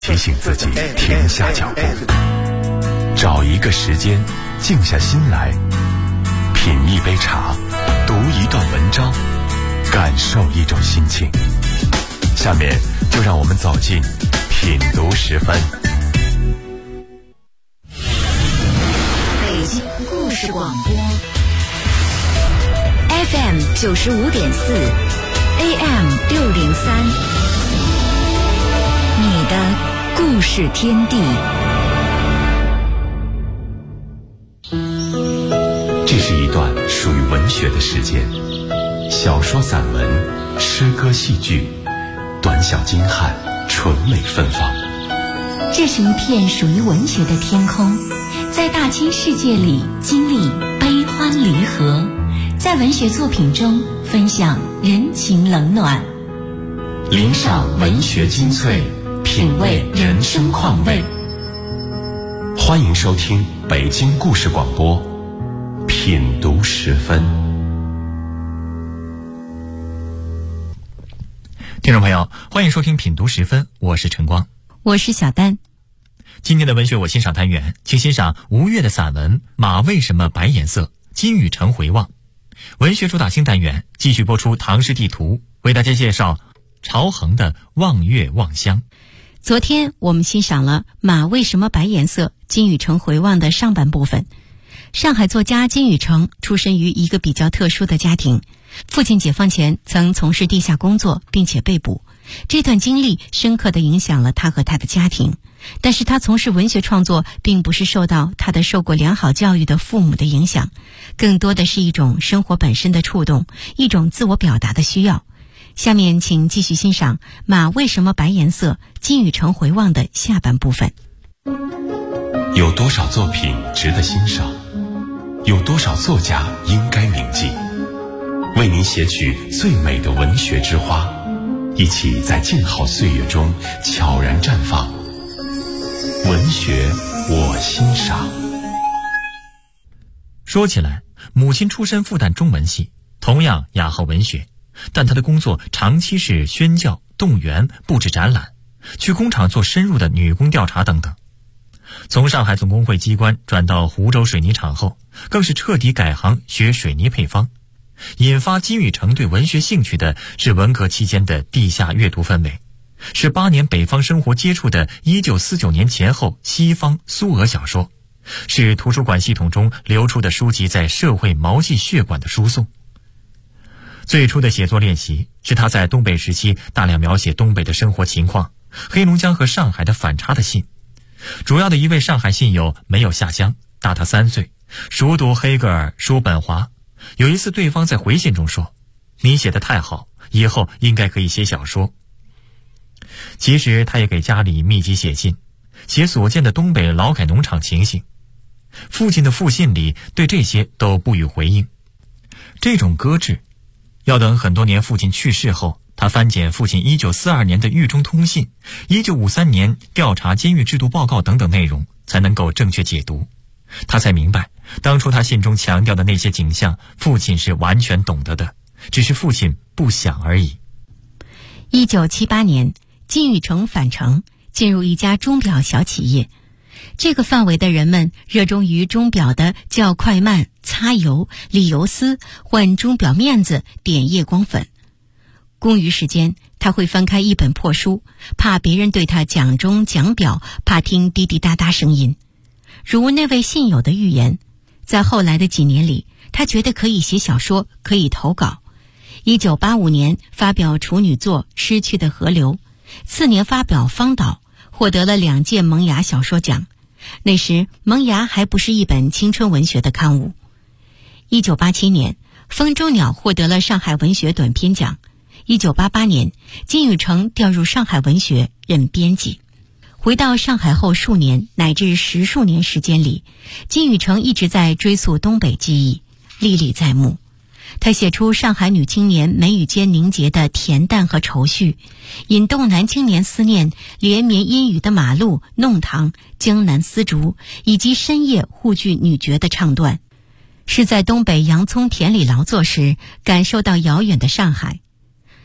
提醒自己停下脚步，找一个时间静下心来，品一杯茶，读一段文章，感受一种心情。下面就让我们走进品读10分。 北京故事广播 FM 95.4 AM 603，你的故事天地。 这是一段属于文学的时间，小说、散文、诗歌、戏剧，短小精悍，纯美芬芳。 这是一片属于文学的天空，在大千世界里经历悲欢离合，在文学作品中分享人情冷暖， 领赏文学精粹，品味人生况味。欢迎收听北京故事广播品读10分。 听众朋友，欢迎收听品读10分，我是陈光， 我是小丹。 今天的文学我欣赏单元，请欣赏吴越的散文《马为什么白颜色》，金宇澄回望。文学主打新单元继续播出唐诗地图，为大家介绍曹衡的《望月望乡》。 昨天我们欣赏了《马为什么白颜色》，金宇澄回望的上半部分。上海作家金宇澄出身于一个比较特殊的家庭，父亲解放前曾从事地下工作并且被捕，这段经历深刻地影响了他和他的家庭。但是他从事文学创作并不是受到他的受过良好教育的父母的影响，更多的是一种生活本身的触动，一种自我表达的需要。下面请继续欣赏《马为什么白颜色》，金宇澄回望的下半部分。 有多少作品值得欣赏？有多少作家应该铭记？为您写取最美的文学之花，一起在静好岁月中悄然绽放。文学我欣赏。 说起来，母亲出身复旦中文系，同样雅好文学，但她的工作长期是宣教、动员、布置展览，去工厂做深入的女工调查等等。从上海总工会机关转到湖州水泥厂后，更是彻底改行学水泥配方。引发金宇澄对文学兴趣的是文革期间的地下阅读氛围，是8年北方生活接触的1949年前后西方苏俄小说，是图书馆系统中流出的书籍在社会毛细血管的输送。最初的写作练习是他在东北时期大量描写东北的生活情况，黑龙江和上海的反差的信。主要的一位上海信友没有下乡，大他3岁，熟读黑格尔、叔本华。有一次对方在回信中说，你写得太好，以后应该可以写小说。其实他也给家里密集写信，写所见的东北劳改农场情形。父亲的复信里对这些都不予回应。这种搁置要等很多年父亲去世后，他翻检父亲1942年的狱中通信、1953年调查监狱制度报告等等内容，才能够正确解读。他才明白，当初他信中强调的那些景象，父亲是完全懂得的，只是父亲不想而已。 1978年，金宇澄返城，进入一家钟表小企业。这个范围的人们热衷于钟表的叫快慢、擦油、理油丝、换钟表面子、点夜光粉。空余时间，他会翻开一本破书，怕别人对他讲钟讲表，怕听滴滴答答声音。如那位信友的预言，在后来的几年里，他觉得可以写小说，可以投稿。1985年发表处女作《失去的河流》，次年发表《芳岛》，获得了2届萌芽小说奖。那时萌芽还不是一本青春文学的刊物。1987年，风州鸟获得了上海文学短篇奖。1988年，金宇澄调入上海文学任编辑。回到上海后数年乃至10数年时间里，金宇澄一直在追溯东北记忆，历历在目。他写出上海女青年眉宇间凝结的恬淡和愁绪，引动男青年思念连绵阴雨的马路、弄堂、江南丝竹，以及深夜沪剧女角的唱段，是在东北洋葱田里劳作时感受到遥远的上海。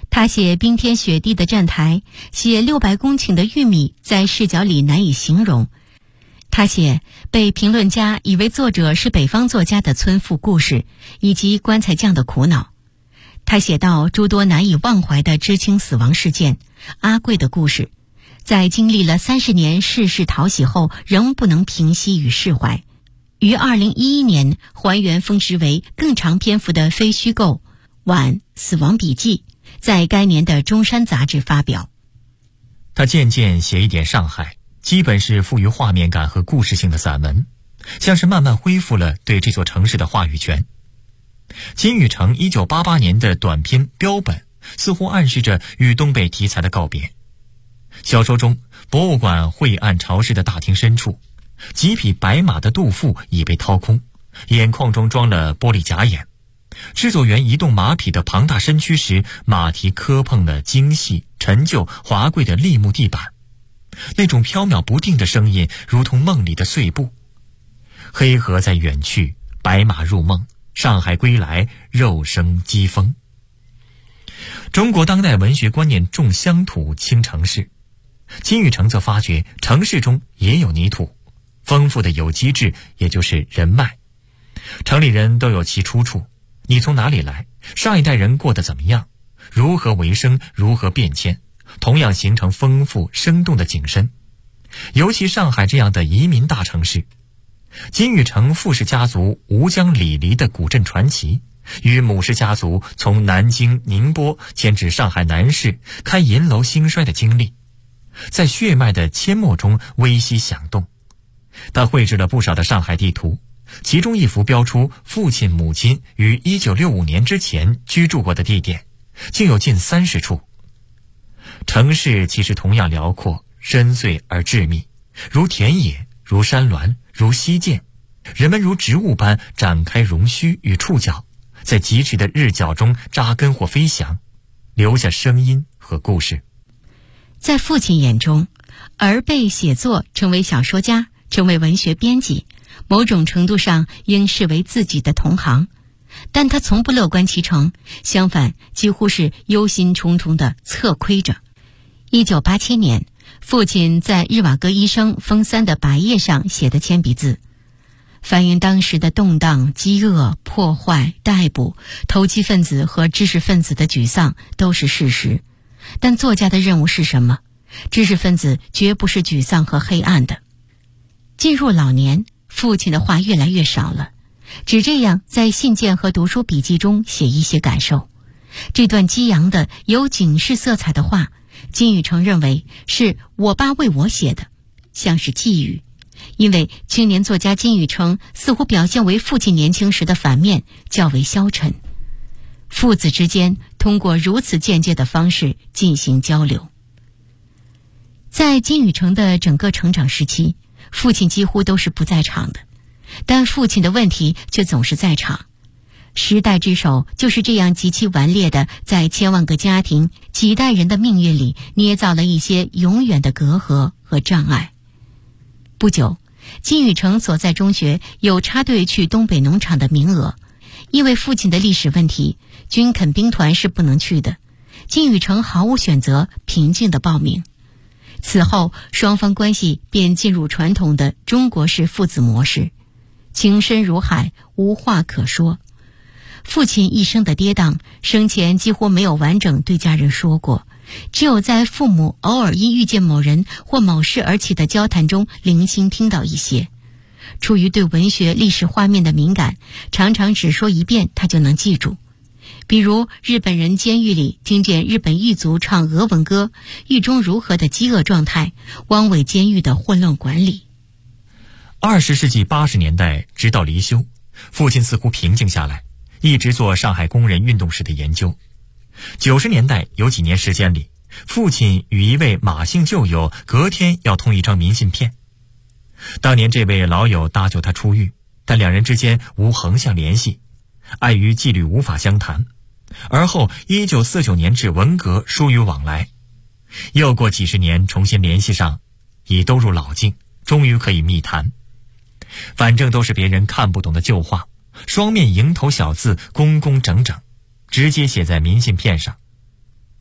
他写冰天雪地的站台，写600公顷的玉米在视角里难以形容。他写被评论家以为作者是北方作家的村妇故事，以及棺材匠的苦恼。他写到诸多难以忘怀的知青死亡事件，阿贵的故事，在经历了30年世事淘洗后，仍不能平息与释怀。于2011年还原封实为更长篇幅的非虚构《晚死亡笔记》，在该年的中山杂志发表。 他渐渐写一点上海，基本是富于画面感和故事性的散文，像是慢慢恢复了对这座城市的话语权。金宇澄1988年的短篇《标本》似乎暗示着与东北题材的告别。小说中，博物馆晦暗潮湿的大厅深处，几匹白马的肚腹已被掏空，眼眶中装了玻璃假眼。制作员移动马匹的庞大身躯时，马蹄磕碰了精细、陈旧、华贵的立木地板，那种飘渺不定的声音如同梦里的碎步。黑河在远去，白马入梦，上海归来，肉生讥讽。中国当代文学观念重乡土轻城市，金宇澄则发觉城市中也有泥土，丰富的有机质，也就是人脉。城里人都有其出处，你从哪里来，上一代人过得怎么样，如何为生，如何变迁，同样形成丰富生动的景深。尤其上海这样的移民大城市，金宇澄傅氏家族吴江李黎的古镇传奇，与母氏家族从南京、宁波迁至上海南市开银楼兴衰的经历，在血脉的阡陌中微息响动。他绘制了不少的上海地图，其中一幅标出父亲母亲于1965年之前居住过的地点，竟有近30处。城市其实同样辽阔、深邃而致密，如田野，如山峦，如溪涧，人们如植物般展开容须与触角，在疾驰的日角中扎根或飞翔，留下声音和故事。 在父亲眼中，儿辈写作成为小说家，成为文学编辑，某种程度上应视为自己的同行，但他从不乐观其成，相反几乎是忧心忡忡地侧窥着。1987年，父亲在日瓦戈医生封3的白页上写的铅笔字，反映当时的动荡、饥饿、破坏、逮捕、投机分子和知识分子的沮丧都是事实。但作家的任务是什么？知识分子绝不是沮丧和黑暗的。进入老年，父亲的话越来越少了，只这样在信件和读书笔记中写一些感受。这段激扬的有警示色彩的话，金宇澄认为是我爸为我写的，像是寄语。因为青年作家金宇澄似乎表现为父亲年轻时的反面，较为消沉。父子之间通过如此间接的方式进行交流。在金宇澄的整个成长时期，父亲几乎都是不在场的，但父亲的问题却总是在场。时代之手就是这样极其顽劣的，在千万个家庭、几代人的命运里捏造了一些永远的隔阂和障碍。不久，金宇澄所在中学有插队去东北农场的名额，因为父亲的历史问题，军垦兵团是不能去的。金宇澄毫无选择，平静地报名。此后，双方关系便进入传统的中国式父子模式，情深如海，无话可说。父亲一生的跌宕，生前几乎没有完整对家人说过，只有在父母偶尔因遇见某人或某事而起的交谈中零星听到一些。出于对文学历史画面的敏感，常常只说一遍他就能记住。比如日本人监狱里听见日本狱卒唱俄文歌，狱中如何的饥饿状态，汪伪监狱的混乱管理。 20世纪80年代直到离休，父亲似乎平静下来，一直做上海工人运动史的研究。90年代有几年时间里，父亲与一位马姓旧友隔天要通一张明信片。当年这位老友搭救他出狱，但两人之间无横向联系，碍于纪律无法相谈。而后1949年至文革疏于往来，又过几十年重新联系上，已都入老境，终于可以密谈。反正都是别人看不懂的旧话，双面蝇头小字工工整整，直接写在明信片上。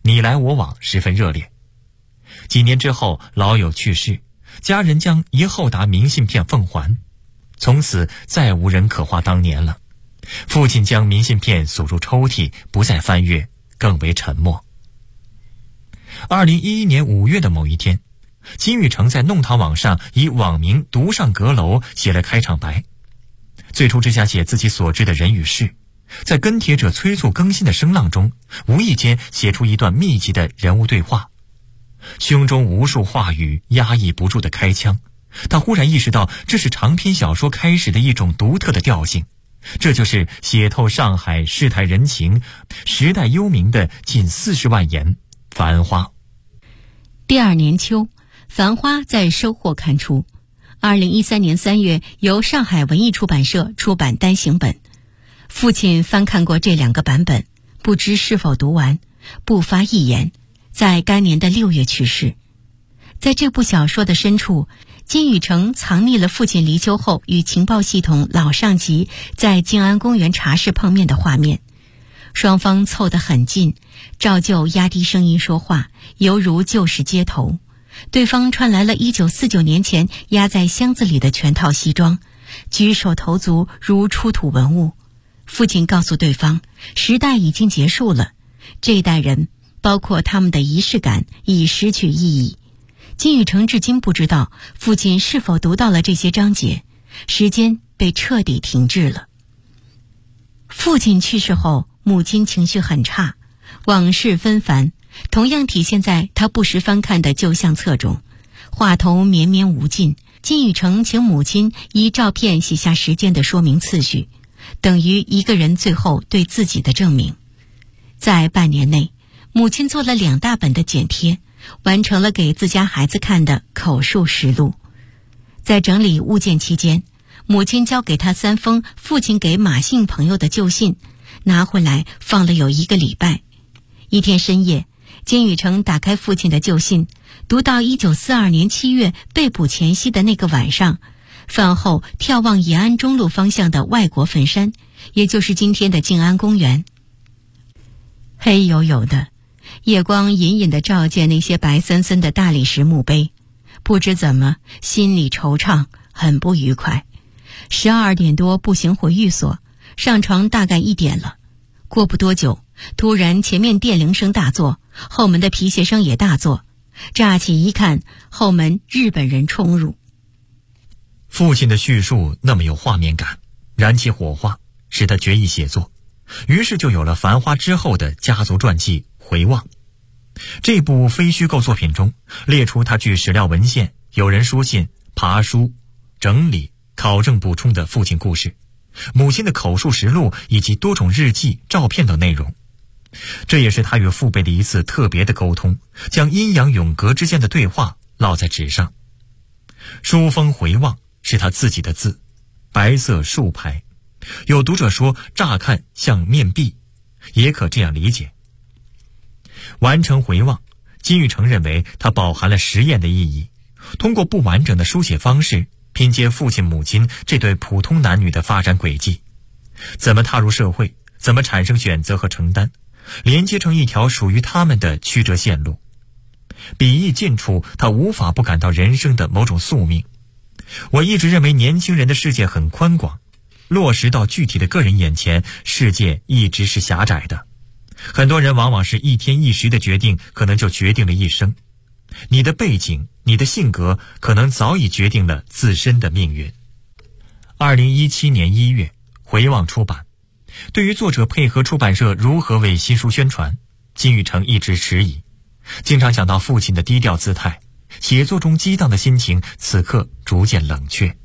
你来我往，十分热烈。几年之后，老友去世，家人将一厚沓明信片奉还，从此再无人可话当年了。父亲将明信片锁入抽屉，不再翻阅，更为沉默。2011年5月的某一天，金宇澄在弄堂网上以网名独上阁楼写了开场白。最初只想写自己所知的人与事，在跟帖者催促更新的声浪中，无意间写出一段密集的人物对话。胸中无数话语压抑不住的开腔，他忽然意识到这是长篇小说开始的一种独特的调性，这就是写透上海世态人情、时代幽冥的近40万言《繁花》。 第二年秋，《繁花》在收获刊出。2013年3月，由上海文艺出版社出版单行本。父亲翻看过这2个版本，不知是否读完，不发一言，在该年的6月去世。在这部小说的深处，金宇澄藏匿了父亲离休后与情报系统老上级在静安公园茶室碰面的画面。双方凑得很近，照旧压低声音说话，犹如旧时街头。对方穿来了1949年前压在箱子里的全套西装，举手投足如出土文物。父亲告诉对方，时代已经结束了，这一代人包括他们的仪式感已失去意义。金宇澄至今不知道父亲是否读到了这些章节，时间被彻底停滞了。父亲去世后，母亲情绪很差，往事纷繁，同样体现在他不时翻看的旧相册中，话头绵绵无尽。金宇澄请母亲依照片写下时间的说明次序，等于一个人最后对自己的证明。在半年内，母亲做了2大本的剪贴，完成了给自家孩子看的口述实录。在整理物件期间，母亲交给他3封父亲给马姓朋友的旧信，拿回来放了有1个礼拜。一天深夜，金宇澄打开父亲的旧信，读到1942年7月被捕前夕的那个晚上，饭后眺望延安中路方向的外国坟山，也就是今天的静安公园。黑黝黝的，夜光隐隐地照见那些白森森的大理石墓碑，不知怎么心里惆怅，很不愉快。12点多步行回寓所，上床大概1点了。过不多久，突然前面电铃声大作，后门的皮鞋声也大作。乍起一看，后门日本人冲入。 父亲的叙述那么有画面感，燃起火花，使他决意写作，于是就有了《繁花》之后的家族传记《回望》。这部非虚构作品中列出他据史料文献、友人书信、爬书、整理、考证补充的父亲故事，母亲的口述实录以及多种日记、照片等内容。这也是他与父辈的一次特别的沟通，将阴阳永隔之间的对话烙在纸上。书封回望是他自己的字，白色竖排，有读者说乍看像面壁，也可这样理解。完成回望，金宇澄认为它饱含了实验的意义，通过不完整的书写方式拼接父亲母亲这对普通男女的发展轨迹，怎么踏入社会，怎么产生选择和承担，连接成一条属于他们的曲折线路。笔意尽处，他无法不感到人生的某种宿命。我一直认为年轻人的世界很宽广，落实到具体的个人眼前，世界一直是狭窄的。很多人往往是一天一时的决定，可能就决定了一生。你的背景，你的性格，可能早已决定了自身的命运。2017年1月，回望出版。对于作者配合出版社如何为新书宣传，金宇澄一直迟疑，经常想到父亲的低调姿态，写作中激荡的心情此刻逐渐冷却。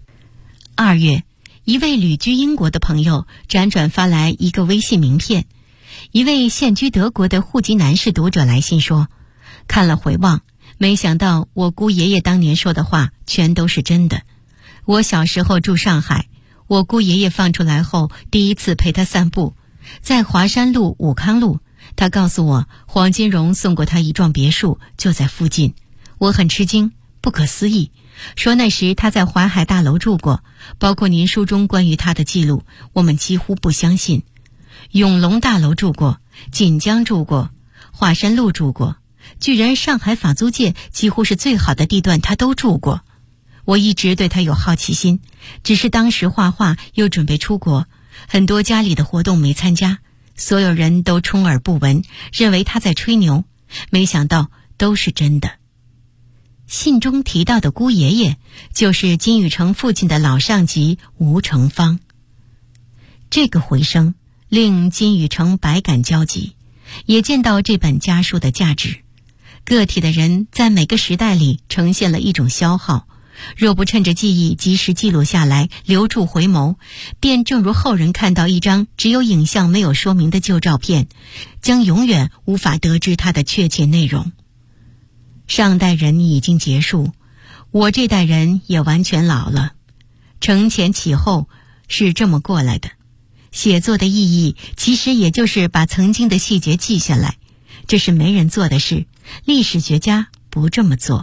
2月，一位旅居英国的朋友辗转发来一个微信名片，一位现居德国的户籍男士读者来信说，看了回望，没想到我姑爷爷当年说的话全都是真的。我小时候住上海，我姑爷爷放出来后，第一次陪他散步，在华山路、武康路，他告诉我黄金荣送过他一幢别墅，就在附近。我很吃惊，不可思议，说那时他在淮海大楼住过，包括您书中关于他的记录，我们几乎不相信。永隆大楼住过，锦江住过， 华山路住过，居然上海法租界几乎是最好的地段他都住过。我一直对他有好奇心，只是当时画画又准备出国，很多家里的活动没参加，所有人都充耳不闻，认为他在吹牛，没想到都是真的。信中提到的姑爷爷就是金宇成父亲的老上级吴成芳。这个回声令金宇成百感交集，也见到这本家书的价值。个体的人在每个时代里呈现了一种消耗，若不趁着记忆及时记录下来，留住回眸，便正如后人看到一张只有影像没有说明的旧照片，将永远无法得知它的确切内容。上代人已经结束，我这代人也完全老了。承前启后是这么过来的。写作的意义其实也就是把曾经的细节记下来，这是没人做的事，历史学家不这么做。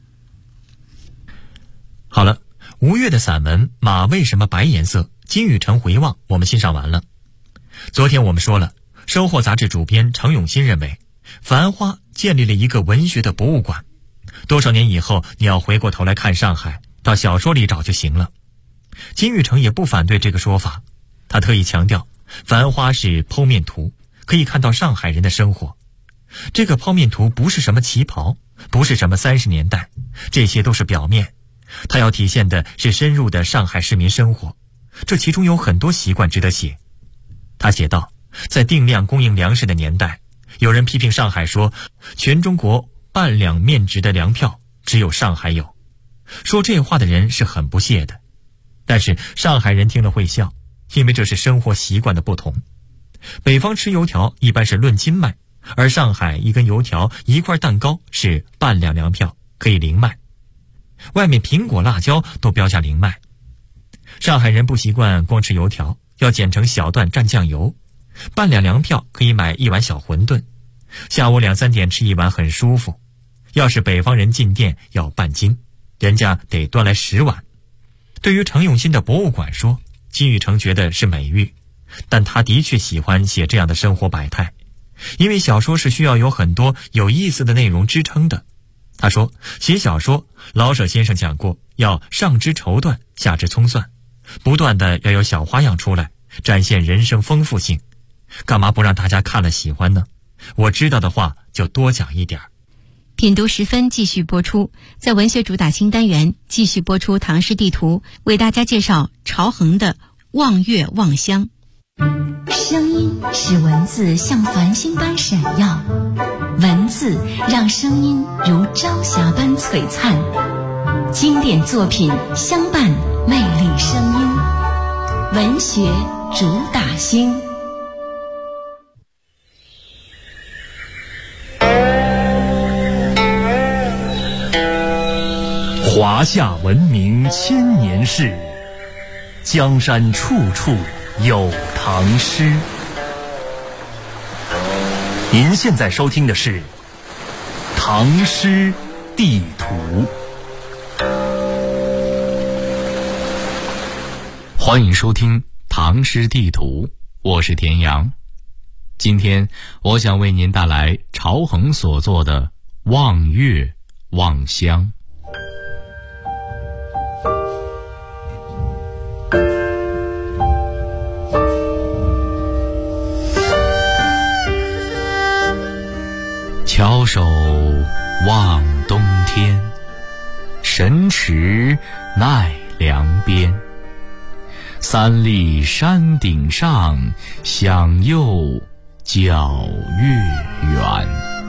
好了，吴越的散文《马为什么白颜色》，金宇成回望我们欣赏完了。昨天我们说了，收获杂志主编程永新认为，繁花建立了一个文学的博物馆，多少年以后你要回过头来看上海，到小说里找就行了。金宇成也不反对这个说法，他特意强调，繁花是剖面图，可以看到上海人的生活。这个剖面图不是什么旗袍，不是什么30年代，这些都是表面，它要体现的是深入的上海市民生活，这其中有很多习惯值得写。他写道，在定量供应粮食的年代，有人批评上海说，全中国半两面值的粮票只有上海有。说这话的人是很不屑的，但是上海人听了会笑，因为这是生活习惯的不同。北方吃油条一般是论斤卖，而上海一根油条一块蛋糕是半两粮票，可以零卖。外面苹果辣椒都标价零卖。上海人不习惯光吃油条，要剪成小段蘸酱油。半两粮票可以买一碗小馄饨，下午2、3点吃一碗很舒服。要是北方人进店要半斤，人家得端来10碗。对于程永新的博物馆说，金宇成觉得是美誉，但他的确喜欢写这样的生活百态，因为小说是需要有很多有意思的内容支撑的。他说，写小说，老舍先生讲过，要上知绸缎，下知葱蒜，不断的要有小花样出来，展现人生丰富性。干嘛不让大家看了喜欢呢？我知道的话就多讲一点。 品读10分继续播出，在文学主打新单元继续播出唐诗地图，为大家介绍曹衡的《望月望乡》。 声音使文字像繁星般闪耀，文字让声音如朝霞般璀璨。经典作品相伴，魅力声音，文学主打星。 华夏文明千年事，江山处处有唐诗。您现在收听的是《唐诗地图》。欢迎收听《唐诗地图》，我是田阳。今天我想为您带来曹衡所作的《望月望乡》。翘首望东天，神驰奈良边。三立山顶上，响又皎月圆。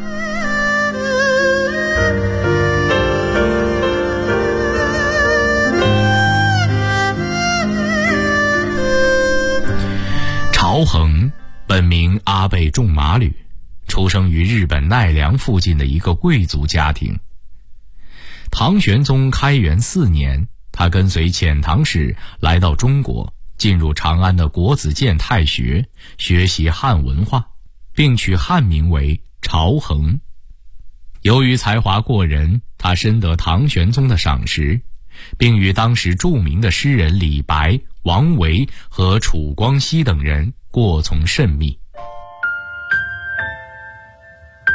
曹衡本名阿倍仲麻吕，出生于日本奈良附近的一个贵族家庭。唐玄宗开元4年，他跟随遣唐使来到中国，进入长安的国子监太学，学习汉文化，并取汉名为曹衡。由于才华过人，他深得唐玄宗的赏识，并与当时著名的诗人李白、王维和楚光熙等人过从甚密。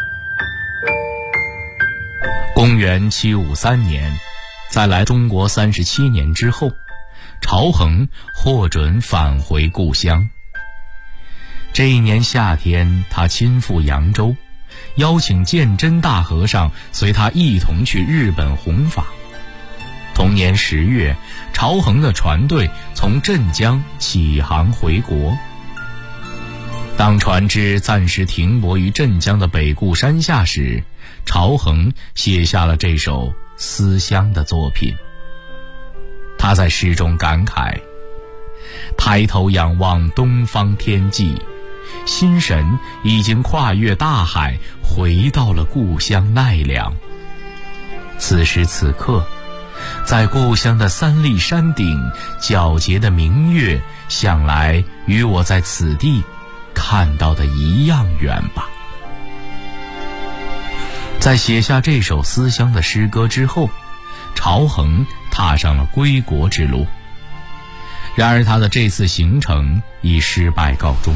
元753年，在来中国37年之后，曹恒获准返回故乡。这一年夏天，他亲赴扬州，邀请鉴真大和尚随他一同去日本弘法。同年10月，曹恒的船队从镇江起航回国。当船只暂时停泊于镇江的北固山下时，曹恒写下了这首思乡的作品。他在诗中感慨：抬头仰望东方天际，心神已经跨越大海，回到了故乡奈良。此时此刻，在故乡的三立山顶，皎洁的明月想来与我在此地看到的一样远吧。在写下这首思乡的诗歌之后，曹恒踏上了归国之路。然而他的这次行程以失败告终。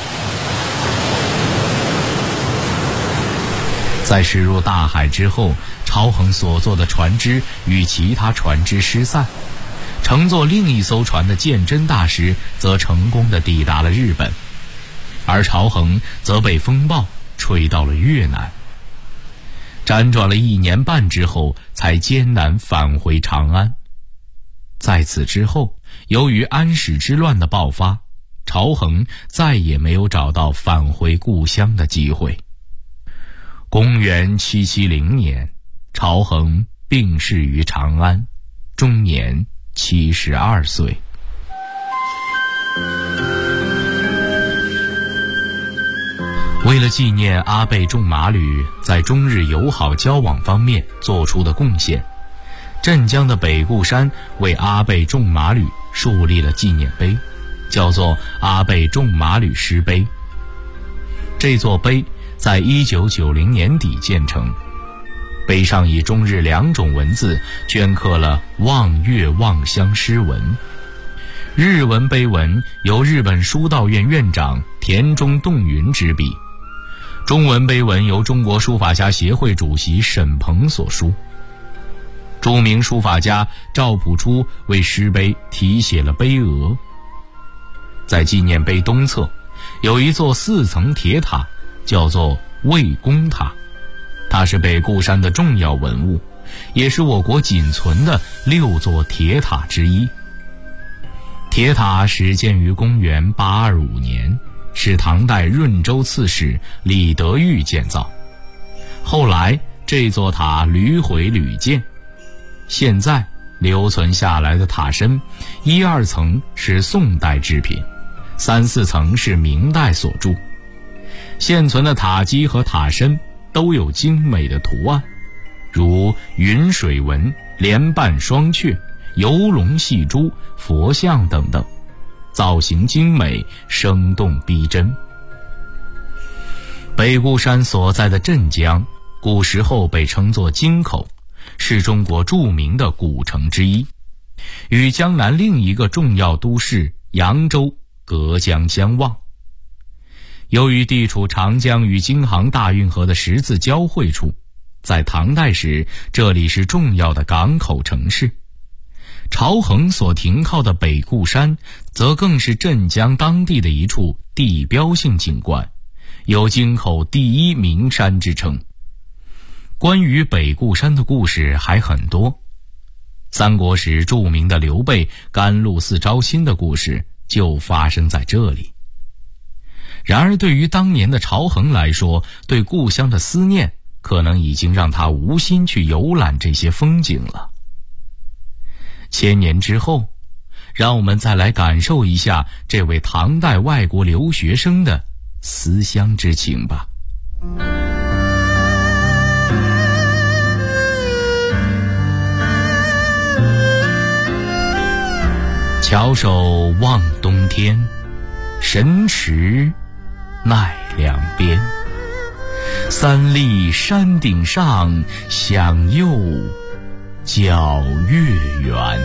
在驶入大海之后，曹恒所坐的船只与其他船只失散，乘坐另一艘船的鉴真大师则成功地抵达了日本，而曹恒则被风暴吹到了越南。辗转了1年半之后，才艰难返回长安。在此之后，由于安史之乱的爆发，曹恒再也没有找到返回故乡的机会。公元770年，曹恒病逝于长安，终年72岁。为了纪念阿倍仲麻吕在中日友好交往方面做出的贡献，镇江的北固山为阿倍仲麻吕树立了纪念碑，叫做阿倍仲麻吕石碑。这座碑在1990年底建成，碑上以中日2种文字镌刻了望月望乡诗文。日文碑文由日本书道院院长田中洞云执笔，中文碑文由中国书法家协会主席沈鹏所书。著名书法家赵朴初为诗碑题写了碑额。在纪念碑东侧有一座4层铁塔，叫做魏公塔，它是北固山的重要文物，也是我国仅存的6座铁塔之一。铁塔始建于公元825年，是唐代润州刺史李德裕建造。后来这座塔屡毁屡建，现在留存下来的塔身1、2层是宋代制品，3、4层是明代所铸。现存的塔基和塔身都有精美的图案，如云水纹、莲瓣双雀、游龙戏珠、佛像等等，造型精美，生动逼真。北固山所在的镇江，古时候被称作京口，是中国著名的古城之一，与江南另一个重要都市扬州隔江相望。由于地处长江与京杭大运河的十字交汇处，在唐代时这里是重要的港口城市。曹恒所停靠的北固山则更是镇江当地的一处地标性景观，有京口第1名山之称。关于北固山的故事还很多，三国时著名的刘备甘露寺招亲的故事就发生在这里。然而对于当年的曹恒来说，对故乡的思念可能已经让他无心去游览这些风景了。1000年之后，让我们再来感受一下这位唐代外国留学生的思乡之情吧。翘首望东天，神驰奈良边。三立山顶上，响又皎月圆。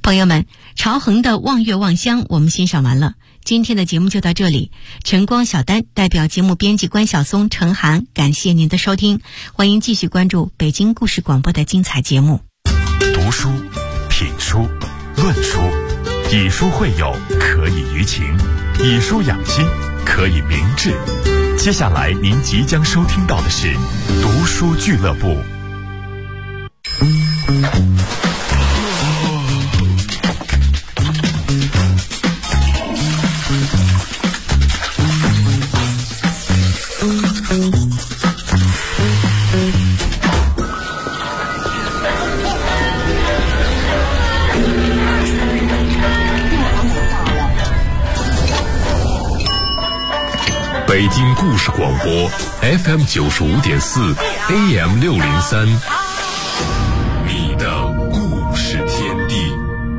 朋友们，朝恒的《望月望乡》我们欣赏完了，今天的节目就到这里。晨光小丹代表节目编辑关晓松、程涵，感谢您的收听，欢迎继续关注北京故事广播的精彩节目。 读书、品书、论书，以书会友，可以娱情；以书养心，可以明志。接下来您即将收听到的是读书俱乐部。北京故事广播 FM 95.4 AM 603，你的故事天地。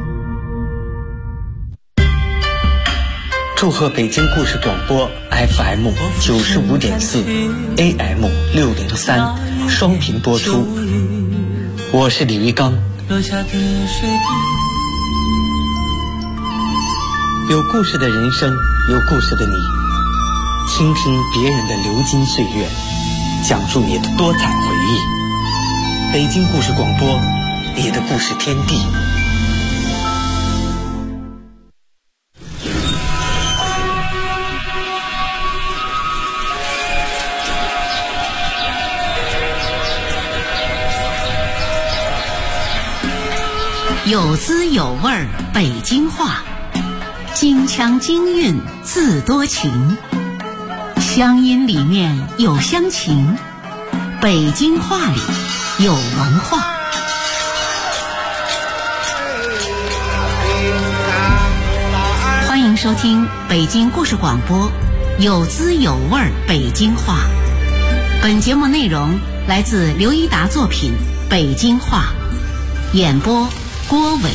祝贺北京故事广播 FM 95.4 AM 603双频播出。我是李玉刚。有故事的人生，有故事的你。倾听别人的流金岁月，讲述你的多彩回忆。北京故事广播，你的故事天地。 有滋有味儿，北京话，京腔京韵字多情。乡音里面有乡情，北京话里有文化。欢迎收听北京故事广播，有滋有味儿北京话。本节目内容来自刘一达作品《北京话》，演播郭伟。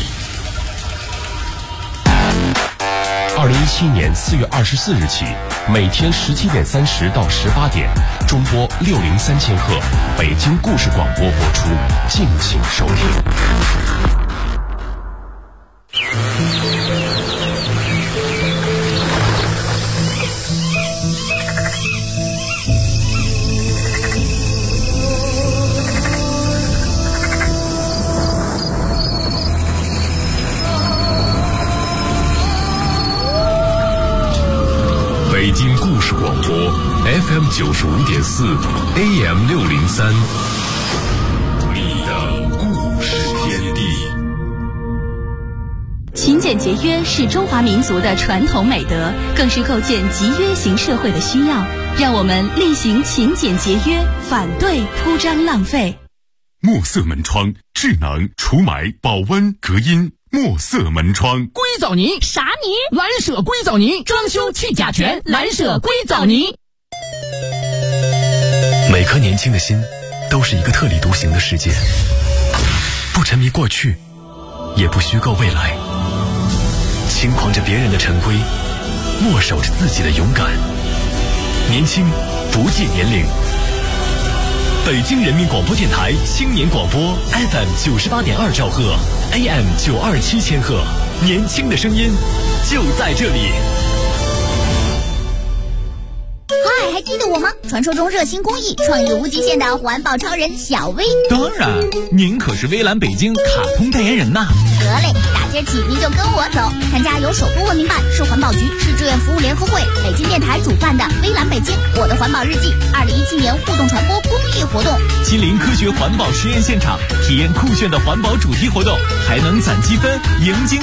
2017年4月24日起，每天17点30到18点，中波603千赫，北京故事广播播出，敬请收听。北京故事广播 FM 95.4 AM 603，你的故事天地。 勤俭节约是中华民族的传统美德，更是构建集约型社会的需要。让我们厉行勤俭节约，反对铺张浪费。 墨色门窗，智能除霾、保温、隔音。墨色门窗， 硅藻泥啥泥？ 蓝舍硅藻泥，装修去甲醛，蓝舍硅藻泥。 每颗年轻的心都是一个特立独行的世界，不沉迷过去，也不虚构未来，轻狂着别人的陈规，握守着自己的勇敢。年轻不计年龄。北京人民广播电台青年广播 FM 98.2兆赫 AM 927千赫，年轻的声音就在这里。 嗨，还记得我吗？传说中热心公益、创意无极限的环保超人小薇。 当然，您可是微蓝北京卡通代言人呐。 得嘞，打今儿起您就跟我走，参加由首都文明办、市环保局、市志愿服务联合会、北京电台主办的微蓝北京我的环保日记2017年互动传播公益活动， 亲临科学环保实验现场，体验酷炫的环保主题活动，还能攒积分，迎金